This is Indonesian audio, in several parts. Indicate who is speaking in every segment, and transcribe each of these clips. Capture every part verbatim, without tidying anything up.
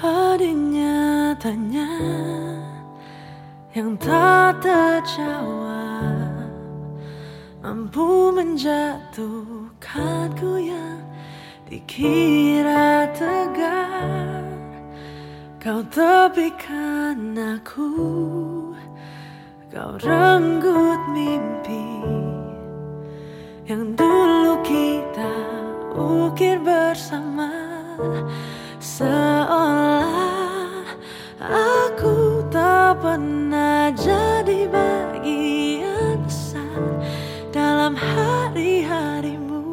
Speaker 1: Pedihnya tanya yang tak terjawab, mampu menjatuhkanku yang dikira tegar. Kau tepikan aku, kau renggut mimpi yang dulu kita ukir bersama. Seolah aku tak pernah jadi bagian besar dalam hari-harimu.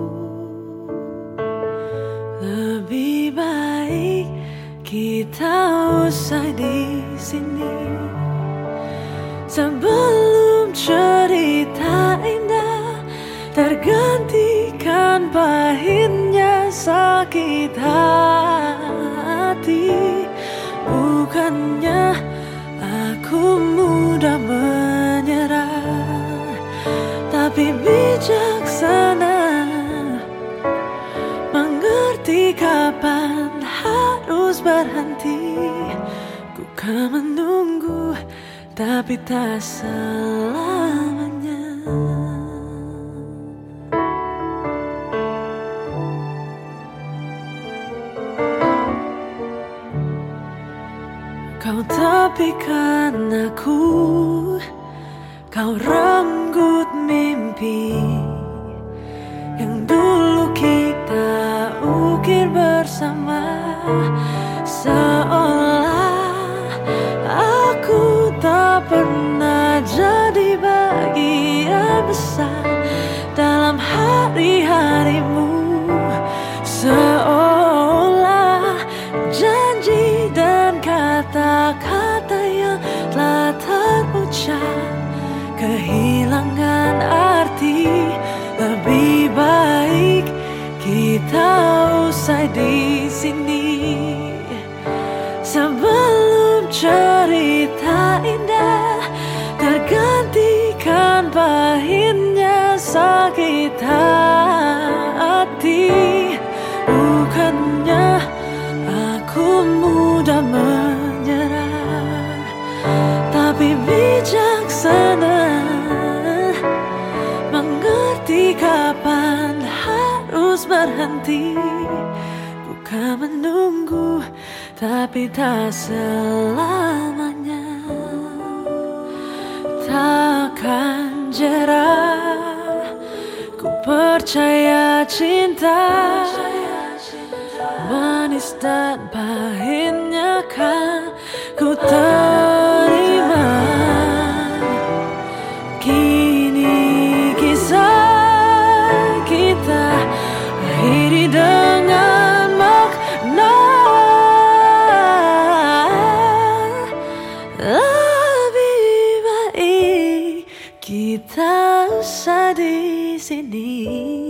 Speaker 1: Lebih baik kita usai di sini sebelum cerita indah tergantikan pahitnya sakit hati. Bukannya aku mudah menyerah, tapi bijaksana mengerti kapan harus berhenti. Ku kan menunggu, tapi tak selamanya. Kau tepikan aku, kau renggut mimpi yang dulu kita ukir bersama. Seolah aku tak pernah jadi bagian besar dalam hari-harimu. Seolah janji dan kata-kata yang telah terucap kehilangan arti. Lebih baik kita usai di sini sebelum cerita indah tergantikan pahitnya sakit hati. Bukannya aku mudah menyerah, tapi bijaksana mengerti kapan harus berhenti. Ku kan menunggu, tapi tak selamanya. Takkan jerah, ku percaya cinta manis dan pahitnya kan ku terima. Kini kisah kita akhiri dengan makna. Lebih baik kita usai di sini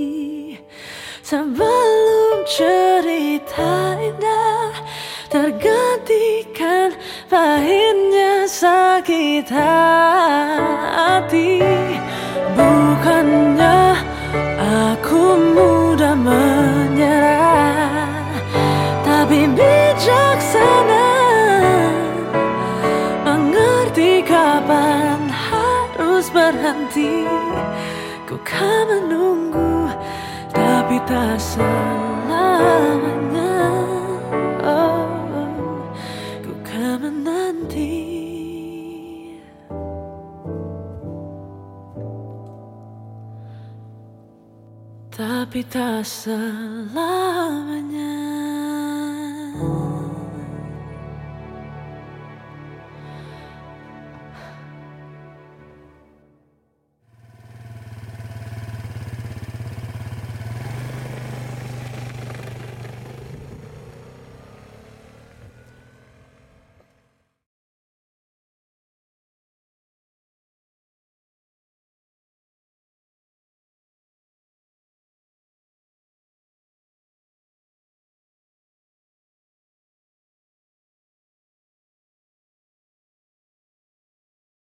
Speaker 1: sebelum cerita indah tergantikan pahitnya sakit hati. Bukannya aku mudah menyerah, tapi bijaksana mengerti kapan harus berhenti. Ku kan menunggu, tapi tak selamanya. Oh, ku kan menanti, tapi tak selamanya.